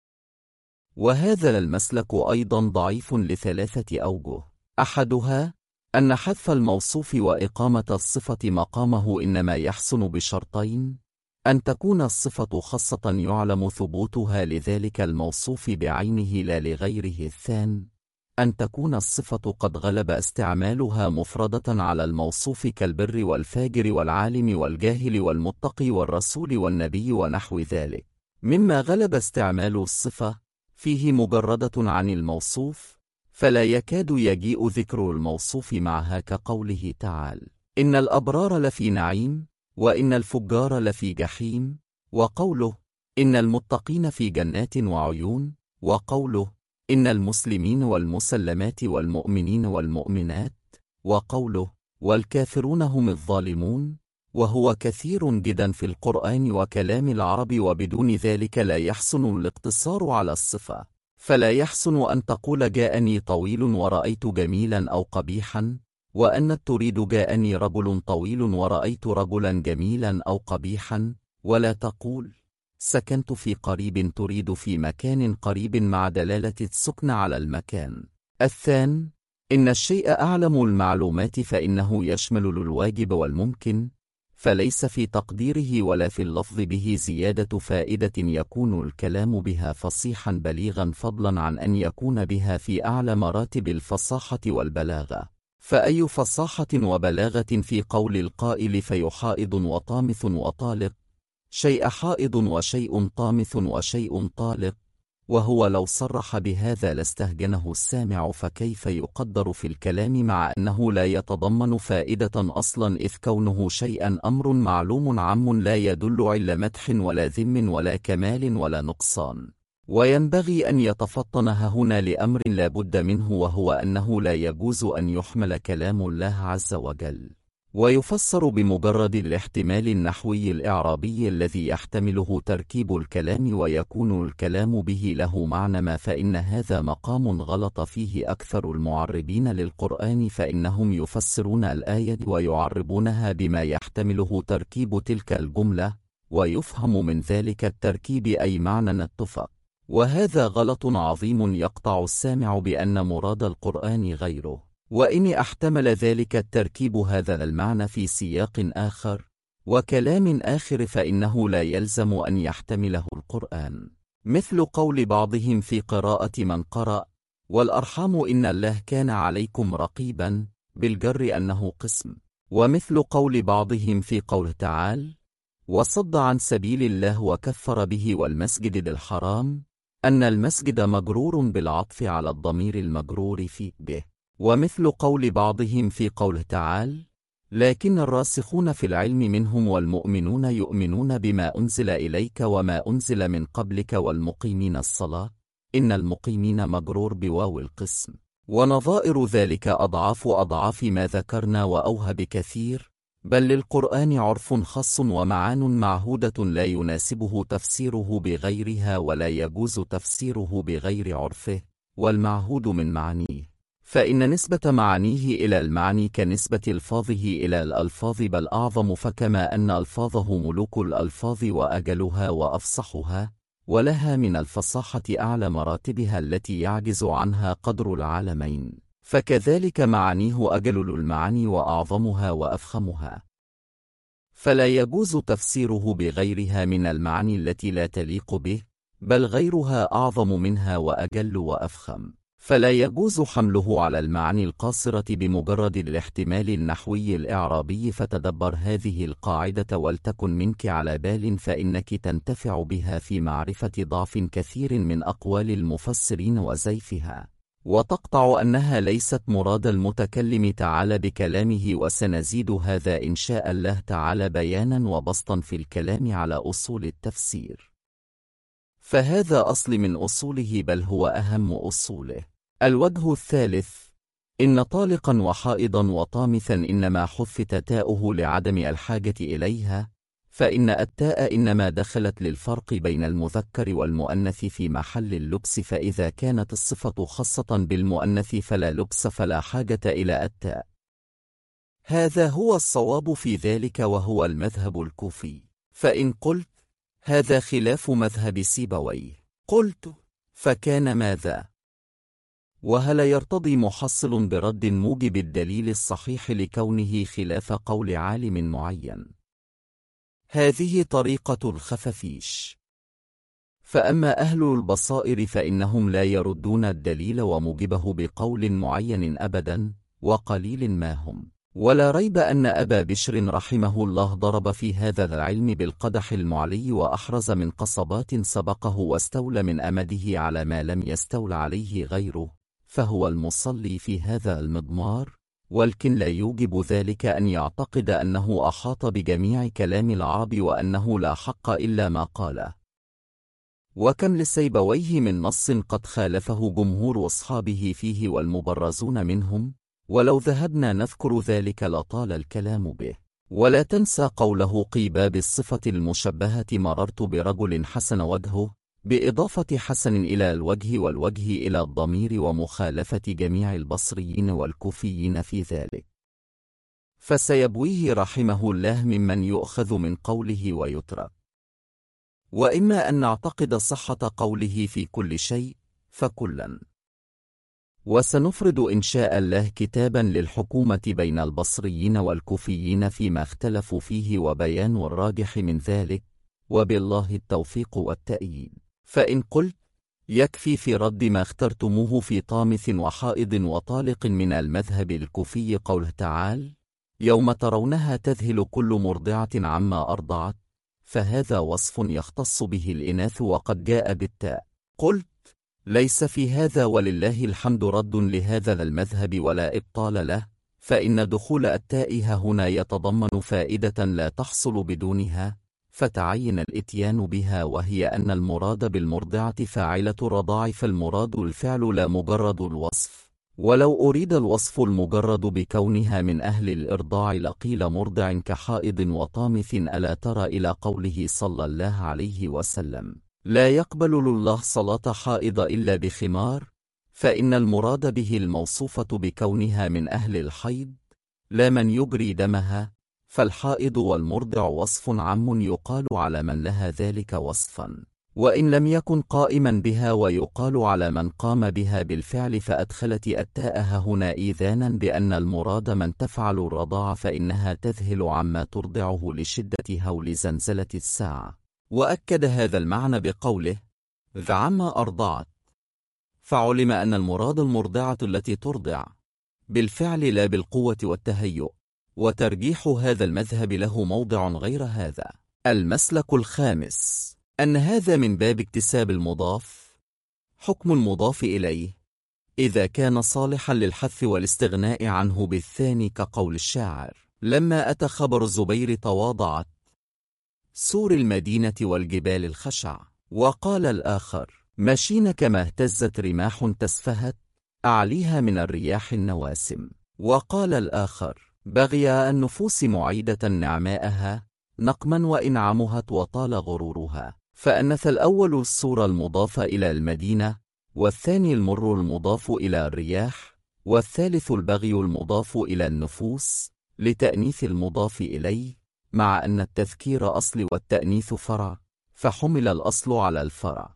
وهذا المسلك أيضا ضعيف ل3 أوجه: أحدها أن حذف الموصوف وإقامة الصفة مقامه إنما يحسن بشرطين: أن تكون الصفة خاصة يعلم ثبوتها لذلك الموصوف بعينه لا لغيره. الثاني أن تكون الصفة قد غلب استعمالها مفردة على الموصوف كالبر والفاجر والعالم والجاهل والمتقي والرسول والنبي ونحو ذلك، مما غلب استعمال الصفة فيه مجردة عن الموصوف، فلا يكاد يجيء ذكر الموصوف معها، كقوله تعالى: إن الأبرار لفي نعيم وإن الفجار لفي جحيم، وقوله: إن المتقين في جنات وعيون، وقوله: إن المسلمين والمسلمات والمؤمنين والمؤمنات، وقوله: والكافرون هم الظالمون. وهو كثير جدا في القرآن وكلام العرب، وبدون ذلك لا يحسن الاقتصار على الصفة، فلا يحسن أن تقول جاءني طويل ورأيت جميلا أو قبيحا، وأن تريد جاءني رجل طويل ورأيت رجلا جميلا أو قبيحا، ولا تقول سكنت في قريب تريد في مكان قريب مع دلالة السكن على المكان. الثاني إن الشيء أعلم المعلومات، فإنه يشمل الواجب والممكن، فليس في تقديره ولا في اللفظ به زيادة فائدة يكون الكلام بها فصيحا بليغا، فضلا عن أن يكون بها في أعلى مراتب الفصاحة والبلاغة. فأي فصاحة وبلاغة في قول القائل فيحائض وطامث وطالق، شيء حائض وشيء طامث وشيء طالق، وهو لو صرح بهذا لاستهجنه السامع، فكيف يقدر في الكلام مع أنه لا يتضمن فائدة أصلا، إذ كونه شيئا أمر معلوم عام لا يدل على مدح ولا ذم ولا كمال ولا نقصان. وينبغي أن يتفطن هنا لأمر لا بد منه، وهو أنه لا يجوز أن يحمل كلام الله عز وجل ويفسر بمجرد الاحتمال النحوي الإعرابي الذي يحتمله تركيب الكلام ويكون الكلام به له معنى ما، فإن هذا مقام غلط فيه أكثر المعربين للقرآن، فإنهم يفسرون الآية ويعربونها بما يحتمله تركيب تلك الجملة، ويفهم من ذلك التركيب أي معنى اتفق، وهذا غلط عظيم يقطع السامع بأن مراد القرآن غيره. وإن احتمل ذلك التركيب هذا المعنى في سياق آخر وكلام آخر، فإنه لا يلزم أن يحتمله القرآن، مثل قول بعضهم في قراءة من قرأ: والأرحام إن الله كان عليكم رقيبا، بالجر أنه قسم، ومثل قول بعضهم في قوله تعالى: وصد عن سبيل الله وكفر به والمسجد الحرام، أن المسجد مجرور بالعطف على الضمير المجرور في به، ومثل قول بعضهم في قوله تعالى: لكن الراسخون في العلم منهم والمؤمنون يؤمنون بما أنزل إليك وما أنزل من قبلك والمقيمين الصلاة، إن المقيمين مجرور بواو القسم. ونظائر ذلك أضعاف ما ذكرنا وأوهى بكثير، بل للقرآن عرف خاص ومعان معهودة لا يناسبه تفسيره بغيرها ولا يجوز تفسيره بغير عرفه، والمعهود من معانيه، فإن نسبة معانيه إلى المعني كنسبة ألفاظه إلى الألفاظ، بل أعظم، فكما أن ألفاظه ملوك الألفاظ وأجلها وأفصحها، ولها من الفصاحة أعلى مراتبها التي يعجز عنها قدر العالمين، فكذلك معانيه أجل المعاني وأعظمها وأفخمها، فلا يجوز تفسيره بغيرها من المعاني التي لا تليق به، بل غيرها أعظم منها وأجل وأفخم، فلا يجوز حمله على المعاني القاصرة بمجرد الاحتمال النحوي الإعرابي. فتدبر هذه القاعدة ولتكن منك على بال، فإنك تنتفع بها في معرفة ضعف كثير من أقوال المفسرين وزيفها. وتقطع أنها ليست مراد المتكلم تعالى بكلامه، وسنزيد هذا إن شاء الله تعالى بيانا وبسطا في الكلام على أصول التفسير، فهذا أصل من أصوله بل هو أهم أصوله. الوجه الثالث: إن طالقا وحائضا وطامثا إنما حفت تاؤه لعدم الحاجة إليها، فإن التاء إنما دخلت للفرق بين المذكر والمؤنث في محل اللبس، فإذا كانت الصفة خاصة بالمؤنث فلا لبس فلا حاجة إلى التاء. هذا هو الصواب في ذلك وهو المذهب الكوفي. فإن قلت هذا خلاف مذهب سيبويه، قلت فكان ماذا؟ وهل يرتضي محصل برد موجب الدليل الصحيح لكونه خلاف قول عالم معين؟ هذه طريقة الخفافيش. فأما أهل البصائر فإنهم لا يردون الدليل وموجبه بقول معين أبدا، وقليل ما هم. ولا ريب أن أبا بشر رحمه الله ضرب في هذا العلم بالقدح المعلي، وأحرز من قصبات سبقه واستولى من أمده على ما لم يستول عليه غيره، فهو المصلي في هذا المضمار، ولكن لا يوجب ذلك أن يعتقد أنه أحاط بجميع كلام العرب وأنه لا حق إلا ما قاله. وكم لسيبويه من نص قد خالفه جمهور أصحابه فيه والمبرزون منهم، ولو ذهبنا نذكر ذلك لطال الكلام به. ولا تنسى قوله قيبا بالصفة المشبهة: مررت برجل حسن وجهه، بإضافة حسن إلى الوجه والوجه إلى الضمير، ومخالفة جميع البصريين والكوفيين في ذلك. فسيبويه رحمه الله ممن يؤخذ من قوله ويترك. وإما أن نعتقد صحة قوله في كل شيء فكلا. وسنفرد إن شاء الله كتابا للحكومة بين البصريين والكوفيين فيما اختلفوا فيه وبيان الراجح من ذلك، وبالله التوفيق والتأييد. فإن قلت يكفي في رد ما اخترتموه في طامث وحائض وطالق من المذهب الكوفي قوله تعالى: يوم ترونها تذهل كل مرضعة عما أرضعت، فهذا وصف يختص به الإناث وقد جاء بالتاء. قلت ليس في هذا ولله الحمد رد لهذا المذهب ولا إبطال له، فإن دخول التاء هنا يتضمن فائدة لا تحصل بدونها، فتعين الإتيان بها، وهي أن المراد بالمرضعة فاعلة الرضاع، فالمراد الفعل لا مجرد الوصف. ولو أريد الوصف المجرد بكونها من أهل الإرضاع لقيل مرضع كحائض وطامث. ألا ترى إلى قوله صلى الله عليه وسلم: لا يقبل الله صلاة حائض إلا بخمار، فإن المراد به الموصوفة بكونها من أهل الحيض لا من يجري دمها، فالحائض والمرضع وصف عام يقال على من لها ذلك وصفا، وإن لم يكن قائما بها، ويقال على من قام بها بالفعل. فأدخلت التاء هنا إيذانا بأن المراد من تفعل الرضاع، فإنها تذهل عما ترضعه لشدة هول زنزلة الساعة. وأكد هذا المعنى بقوله: عما أرضعت، فعلم أن المراد المرضعة التي ترضع بالفعل لا بالقوة والتهيؤ. وترجيح هذا المذهب له موضع غير هذا. المسلك الخامس: أن هذا من باب اكتساب المضاف. حكم المضاف إليه إذا كان صالحا للحث والاستغناء عنه بالثاني، كقول الشاعر: لما أتى خبر الزبير تواضعت سور المدينة والجبال الخشع. وقال الآخر: مشين كما اهتزت رماح تسفهت أعليها من الرياح النواسم. وقال الآخر: بغيا النفوس معيدة نعماءها نقما وإنعمها وطال غرورها. فأنث الأول السور المضاف إلى المدينة، والثاني المر المضاف إلى الرياح، والثالث البغي المضاف إلى النفوس لتأنيث المضاف إليه، مع أن التذكير أصل والتأنيث فرع، فحمل الأصل على الفرع.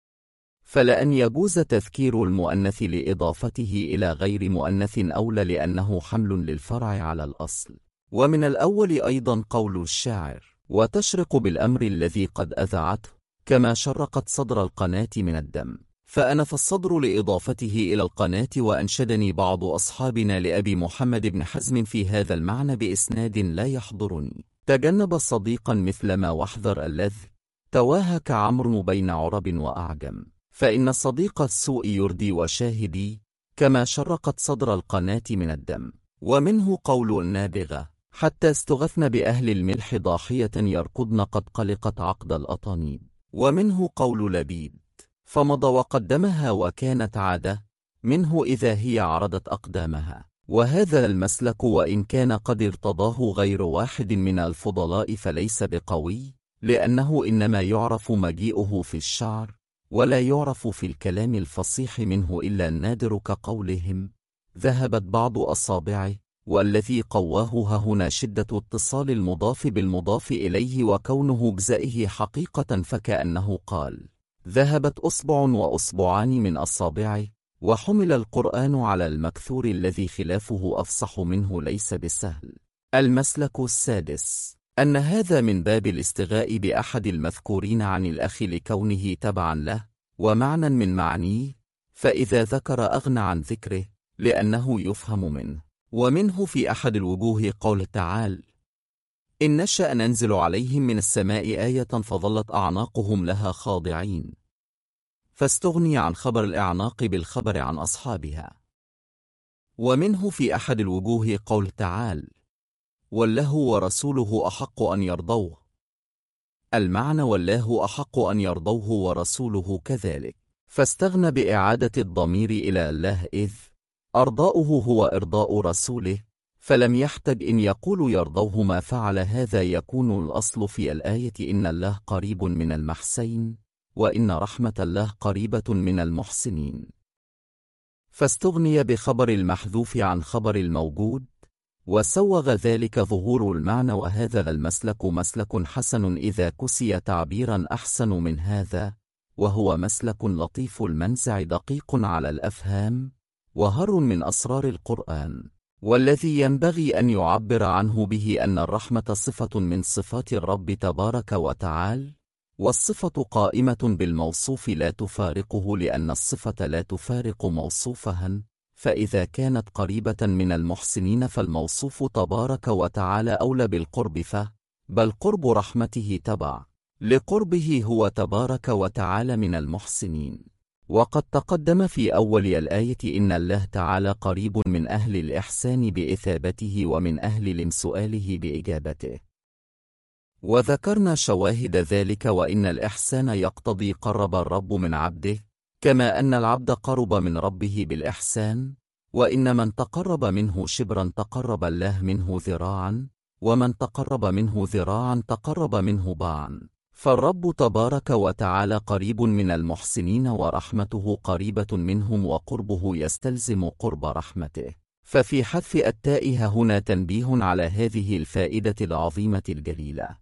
فلأن يجوز تذكير المؤنث لإضافته إلى غير مؤنث أولى، لأنه حمل للفرع على الأصل. ومن الأول أيضا قول الشاعر: وتشرق بالأمر الذي قد أذعته كما شرقت صدر القناة من الدم. فأنف الصدر لإضافته إلى القناة. وأنشدني بعض أصحابنا لأبي محمد بن حزم في هذا المعنى بإسناد لا يحضرني: تجنب صديقا مثلما واحذر اللذ تواهك عمرو بين عرب وأعجم، فإن صديق السوء يردي وشاهدي كما شرقت صدر القناة من الدم. ومنه قول النابغة: حتى استغثن بأهل الملح ضاحية يركضن قد قلقت عقد الأطانيب. ومنه قول لبيد: فمضى وقدمها وكانت عادة منه إذا هي عرضت أقدامها. وهذا المسلك وإن كان قد ارتضاه غير واحد من الفضلاء فليس بقوي، لأنه إنما يعرف مجيئه في الشعر، ولا يعرف في الكلام الفصيح منه إلا النادر، كقولهم: ذهبت بعض أصابعه. والذي قواه هنا شدة اتصال المضاف بالمضاف إليه وكونه بزائه حقيقة، فكأنه قال: ذهبت أصبع وأصبعان من أصابعه. وحمل القرآن على المكثور الذي خلافه أفصح منه ليس بسهل. المسلك السادس: أن هذا من باب الاستغاء بأحد المذكورين عن الأخ لكونه تبعا له ومعنى من معانيه، فإذا ذكر أغنى عن ذكره لأنه يفهم منه. ومنه في أحد الوجوه قول تعالى: إن نشأ ننزل عليهم من السماء آية فظلت أعناقهم لها خاضعين، فاستغني عن خبر الإعناق بالخبر عن أصحابها. ومنه في أحد الوجوه قول تعالى: والله ورسوله أحق أن يرضوه. المعنى: والله أحق أن يرضوه ورسوله كذلك، فاستغنى بإعادة الضمير إلى الله، إذ أرضاؤه هو إرضاء رسوله، فلم يحتج إن يقول يرضوه ما فعل. هذا يكون الأصل في الآية: إن الله قريب من المحسين، وإن رحمة الله قريبة من المحسنين. فاستغني بخبر المحذوف عن خبر الموجود، وسوغ ذلك ظهور المعنى. وهذا المسلك مسلك حسن إذا كسي تعبيرا أحسن من هذا، وهو مسلك لطيف المنزع دقيق على الأفهام، وهر من أسرار القرآن، والذي ينبغي أن يعبر عنه به أن الرحمة صفة من صفات الرب تبارك وتعالى، والصفة قائمة بالموصوف لا تفارقه، لأن الصفة لا تفارق موصوفها. فإذا كانت قريبة من المحسنين فالموصوف تبارك وتعالى أولى بالقرب، بل قرب رحمته تبع لقربه هو تبارك وتعالى من المحسنين. وقد تقدم في أول الآية إن الله تعالى قريب من أهل الإحسان بإثابته ومن أهل السؤاله بإجابته، وذكرنا شواهد ذلك. وإن الإحسان يقتضي قرب الرب من عبده، كما أن العبد قرب من ربه بالإحسان. وإن من تقرب منه شبرا تقرب الله منه ذراعا، ومن تقرب منه ذراعا تقرب منه باعا. فالرب تبارك وتعالى قريب من المحسنين، ورحمته قريبة منهم، وقربه يستلزم قرب رحمته. ففي حذف التاء هنا تنبيه على هذه الفائدة العظيمة الجليلة: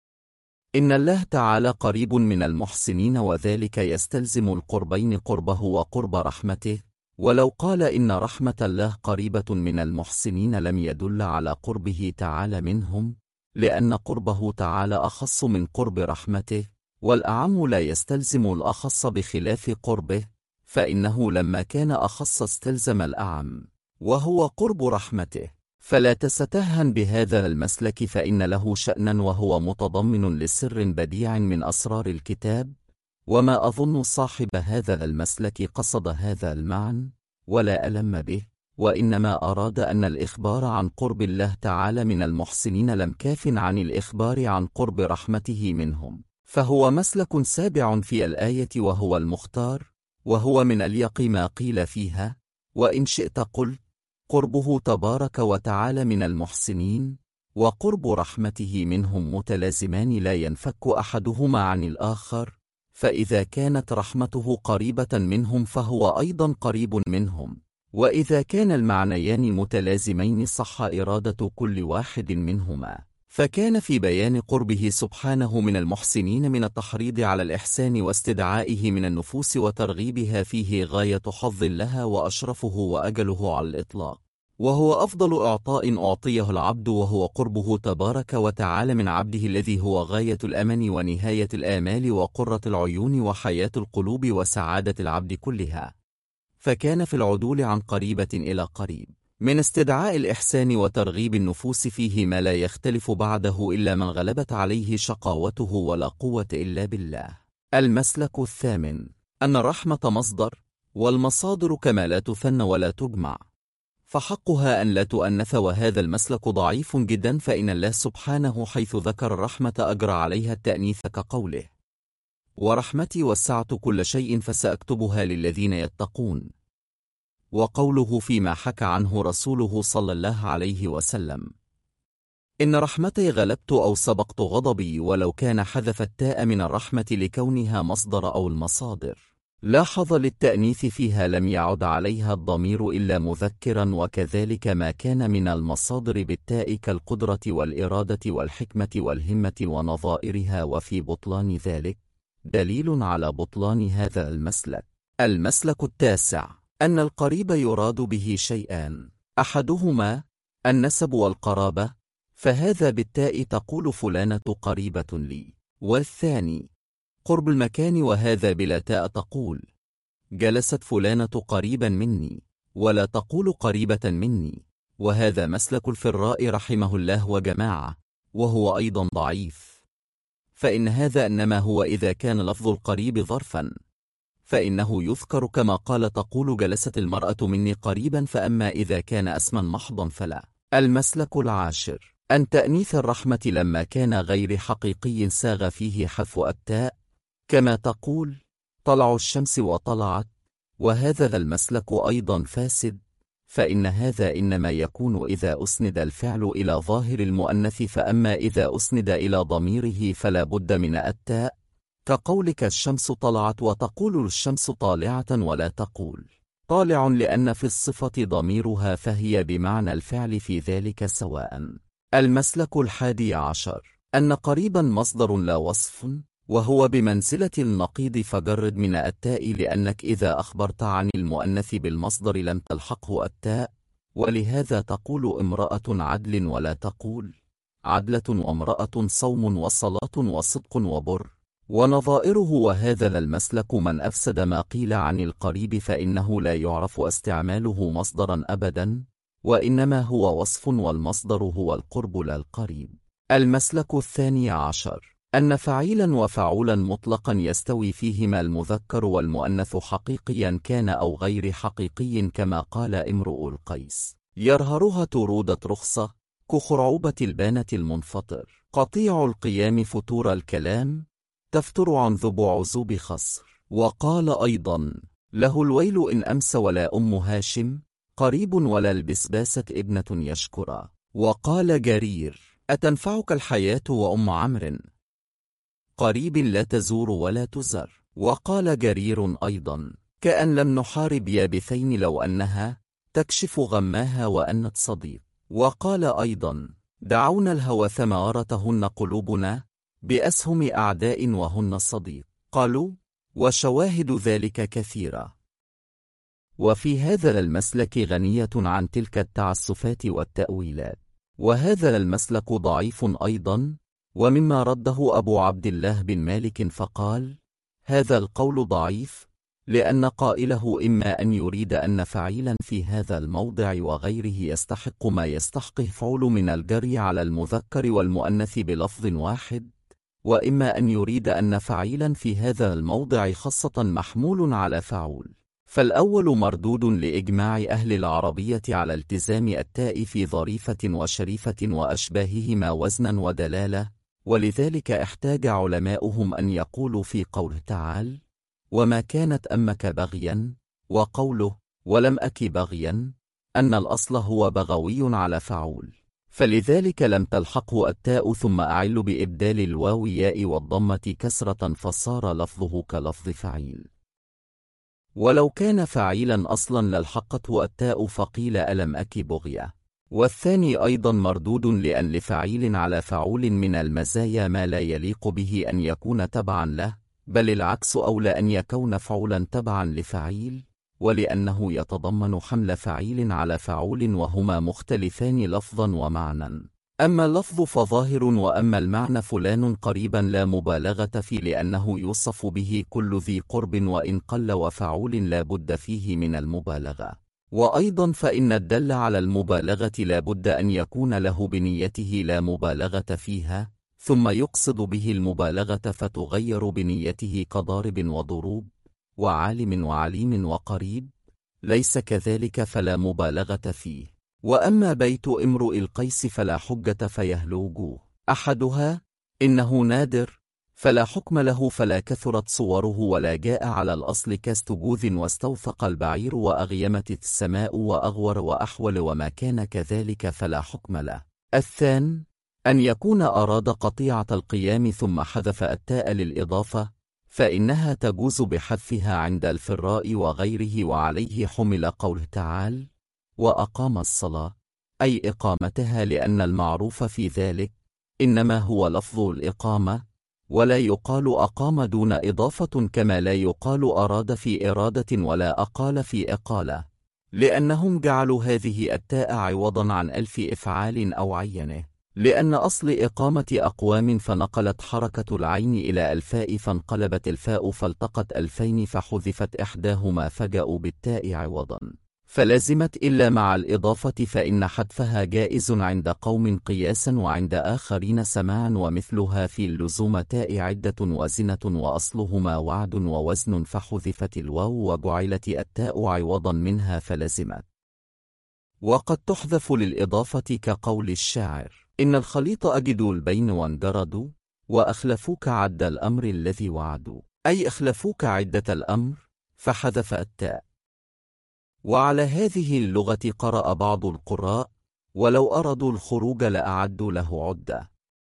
إن الله تعالى قريب من المحسنين، وذلك يستلزم القربين، قربه وقرب رحمته. ولو قال إن رحمة الله قريبة من المحسنين لم يدل على قربه تعالى منهم، لأن قربه تعالى أخص من قرب رحمته، والأعم لا يستلزم الأخص بخلاف قربه، فإنه لما كان أخص استلزم الأعم وهو قرب رحمته. فلا تستهن بهذا المسلك، فإن له شأنا وهو متضمن لسر بديع من أسرار الكتاب. وما أظن صاحب هذا المسلك قصد هذا المعنى ولا ألم به، وإنما أراد أن الإخبار عن قرب الله تعالى من المحسنين لم كاف عن الإخبار عن قرب رحمته منهم، فهو مسلك سابع في الآية وهو المختار، وهو من أليق ما قيل فيها. وإن شئت قل قربه تبارك وتعالى من المحسنين وقرب رحمته منهم متلازمان لا ينفك أحدهما عن الآخر، فإذا كانت رحمته قريبة منهم فهو أيضا قريب منهم، وإذا كان المعنيان متلازمين صح إرادة كل واحد منهما. فكان في بيان قربه سبحانه من المحسنين من التحريض على الإحسان واستدعائه من النفوس وترغيبها فيه غاية حظ لها وأشرفه وأجله على الإطلاق، وهو أفضل إعطاء أعطيه العبد، وهو قربه تبارك وتعالى من عبده الذي هو غاية الأمن ونهاية الآمال وقرة العيون وحياة القلوب وسعادة العبد كلها. فكان في العدول عن قريبة إلى قريب من استدعاء الإحسان وترغيب النفوس فيه ما لا يختلف بعده إلا من غلبت عليه شقاوته ولا قوة إلا بالله. المسلك الثامن: أن الرحمة مصدر، والمصادر كما لا تثنى ولا تجمع، فحقها أن لا تؤنث، وهذا المسلك ضعيف جدا، فإن الله سبحانه حيث ذكر الرحمة أجرى عليها التأنيث كقوله: ورحمتي وسعت كل شيء فسأكتبها للذين يتقون، وقوله فيما حكى عنه رسوله صلى الله عليه وسلم: إن رحمتي غلبت أو سبقت غضبي، ولو كان حذف التاء من الرحمة لكونها مصدر أو المصادر. لاحظ للتأنيث فيها لم يعد عليها الضمير إلا مذكرا، وكذلك ما كان من المصادر بالتاء كالقدرة والإرادة والحكمة والهمة ونظائرها، وفي بطلان ذلك دليل على بطلان هذا المسلك. المسلك التاسع أن القريب يراد به شيئان: أحدهما النسب والقرابة، فهذا بالتاء تقول فلانة قريبة لي، والثاني قرب المكان، وهذا بلا تاء تقول جلست فلانة قريبا مني، ولا تقول قريبة مني، وهذا مسلك الفراء رحمه الله وجماعة، وهو أيضا ضعيف، فإن هذا إنما هو إذا كان لفظ القريب ظرفا، فإنه يذكر كما قال تقول جلست المرأة مني قريبا، فأما إذا كان اسما محضا فلا. المسلك العاشر أن تأنيث الرحمة لما كان غير حقيقي ساغ فيه حذف التاء، كما تقول طلع الشمس وطلعت، وهذا المسلك أيضا فاسد، فإن هذا إنما يكون إذا أسند الفعل إلى ظاهر المؤنث، فأما إذا أسند إلى ضميره فلا بد من التاء، كقولك الشمس طلعت، وتقول الشمس طالعة ولا تقول طالع، لأن في الصفة ضميرها، فهي بمعنى الفعل في ذلك سواء. المسلك الحادي عشر أن قريبا مصدر لا وصف، وهو بمنزلة النقيض، فجرد من التاء، لأنك إذا أخبرت عن المؤنث بالمصدر لم تلحقه التاء، ولهذا تقول امرأة عدل ولا تقول عدلة، وامرأة صوم وصلاة وصدق وبر ونظائره. وهذا المسلك من أفسد ما قيل عن القريب، فإنه لا يعرف استعماله مصدرا أبدا، وإنما هو وصف، والمصدر هو القرب لا القريب. المسلك الثاني عشر أن فعيلا وفعولا مطلقا يستوي فيهما المذكر والمؤنث حقيقيا كان أو غير حقيقي، كما قال امرؤ القيس: يرهرها ترودة رخصة كخرعوبة البانة المنفطر، قطيع القيام فتور الكلام، تفتر عن ذب عزوب خصر. وقال أيضا: له الويل إن أمس ولا أم هاشم قريب ولا البسباسة ابنة يشكرا. وقال جرير: أتنفعك الحياة وأم عمرو قريب لا تزور ولا تزر. وقال جرير أيضا: كأن لم نحارب يابثين لو أنها تكشف غماها وأنت صديق. وقال أيضا: دعونا الهوى ثمارتهن قلوبنا بأسهم أعداء وهن صديق. قالوا: وشواهد ذلك كثيرة. وفي هذا المسلك غنية عن تلك التعسفات والتأويلات، وهذا المسلك ضعيف أيضا، ومما رده أبو عبد الله بن مالك فقال: هذا القول ضعيف، لأن قائله إما أن يريد أن فعيلا في هذا الموضع وغيره يستحق ما يستحقه فعل من الجري على المذكر والمؤنث بلفظ واحد، وإما أن يريد أن فعيلا في هذا الموضع خاصة محمول على فعول، فالأول مردود لإجماع أهل العربية على التزام التاء في ظريفة وشريفة وأشباههما وزنا ودلالة، ولذلك احتاج علماؤهم أن يقولوا في قوله تعالى: وما كانت أمك بغيا، وقوله: ولم أك بغيا، أن الأصل هو بغوي على فعول، فلذلك لم تلحقه التاء، ثم أعل بإبدال الواو ياء والضمة كسرة، فصار لفظه كلفظ فعيل. ولو كان فعيلا أصلا للحقته التاء، فقيل ألم أك بغية. والثاني أيضا مردود، لأن لفعيل على فعول من المزايا ما لا يليق به أن يكون تبعا له، بل العكس أولى أن يكون فعولا تبعا لفعيل، ولأنه يتضمن حمل فعيل على فعول، وهما مختلفان لفظا ومعنى. أما اللفظ فظاهر، وأما المعنى فلان قريبا لا مبالغة فيه، لأنه يوصف به كل ذي قرب وإن قل، وفعول لا بد فيه من المبالغة. وأيضا فإن الدل على المبالغة لا بد أن يكون له بنيته لا مبالغة فيها، ثم يقصد به المبالغة فتغير بنيته كضارب وضروب، وعالم وعليم وقريب، ليس كذلك فلا مبالغة فيه. وأما بيت امرؤ القيس فلا حجة فيهلوج أحدها إنه نادر، فلا حكم له، فلا كثرت صوره ولا جاء على الأصل كاستجوذ واستوثق البعير وأغيمت السماء وأغور وأحول، وما كان كذلك فلا حكم له. الثان أن يكون أراد قطيعة القيام ثم حذف التاء للإضافة، فإنها تجوز بحذفها عند الفراء وغيره، وعليه حمل قوله تعالى وأقام الصلاة، أي إقامتها، لأن المعروف في ذلك إنما هو لفظ الإقامة، ولا يقال أقام دون إضافة، كما لا يقال أراد في إرادة ولا أقال في إقالة، لأنهم جعلوا هذه التاء عوضا عن ألف إفعال أو عينه، لأن أصل إقامة أقوام فنقلت حركة العين إلى الفاء فانقلبت الفاء فالتقت ألفين فحذفت إحداهما فجاءوا بالتاء عوضا، فلازمت إلا مع الإضافة، فإن حذفها جائز عند قوم قياسا وعند آخرين سماعا، ومثلها في اللزوم تاء عدة وزنة وأصلهما وعد ووزن، فحذفت الواو وجعلت التاء عوضا منها فلزمت. وقد تحذف للإضافة كقول الشاعر إن الخليط أجدوا البين وانجردوا، وأخلفوك عد الأمر الذي وعدوا، أي أخلفوك عدة الأمر فحذف التاء. وعلى هذه اللغة قرأ بعض القراء ولو أرادوا الخروج لأعدوا له عدة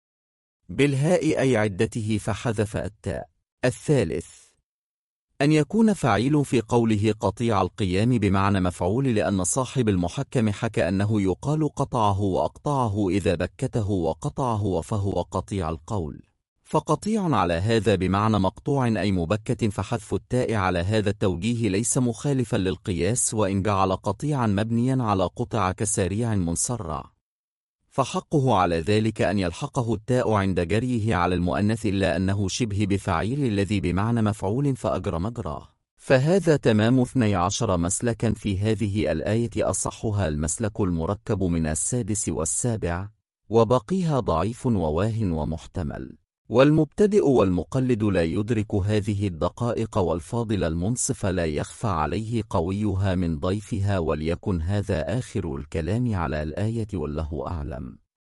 بالهاء أي عدته فحذف التاء. الثالث أن يكون فعيل في قوله قطيع القيام بمعنى مفعول، لأن صاحب المحكم حكى أنه يقال قطعه وأقطعه إذا بكته وقطعه، فهو قطيع القول، فقطيع على هذا بمعنى مقطوع أي مبكت، فحذف التاء على هذا التوجيه ليس مخالفا للقياس، وإن جعل قطيعا مبنيا على قطع كسريع منصرع، فحقه على ذلك أن يلحقه التاء عند جريه على المؤنث، إلا أنه شبه بفعيل الذي بمعنى مفعول فأجر مجراه، فهذا تمام 12 مسلكا في هذه الآية، أصحها المسلك المركب من السادس والسابع، وبقيها ضعيف وواه ومحتمل. والمبتدئ والمقلد لا يدرك هذه الدقائق، والفاضل المنصف لا يخفى عليه قويها من ضيفها. وليكن هذا آخر الكلام على الآية، والله أعلم.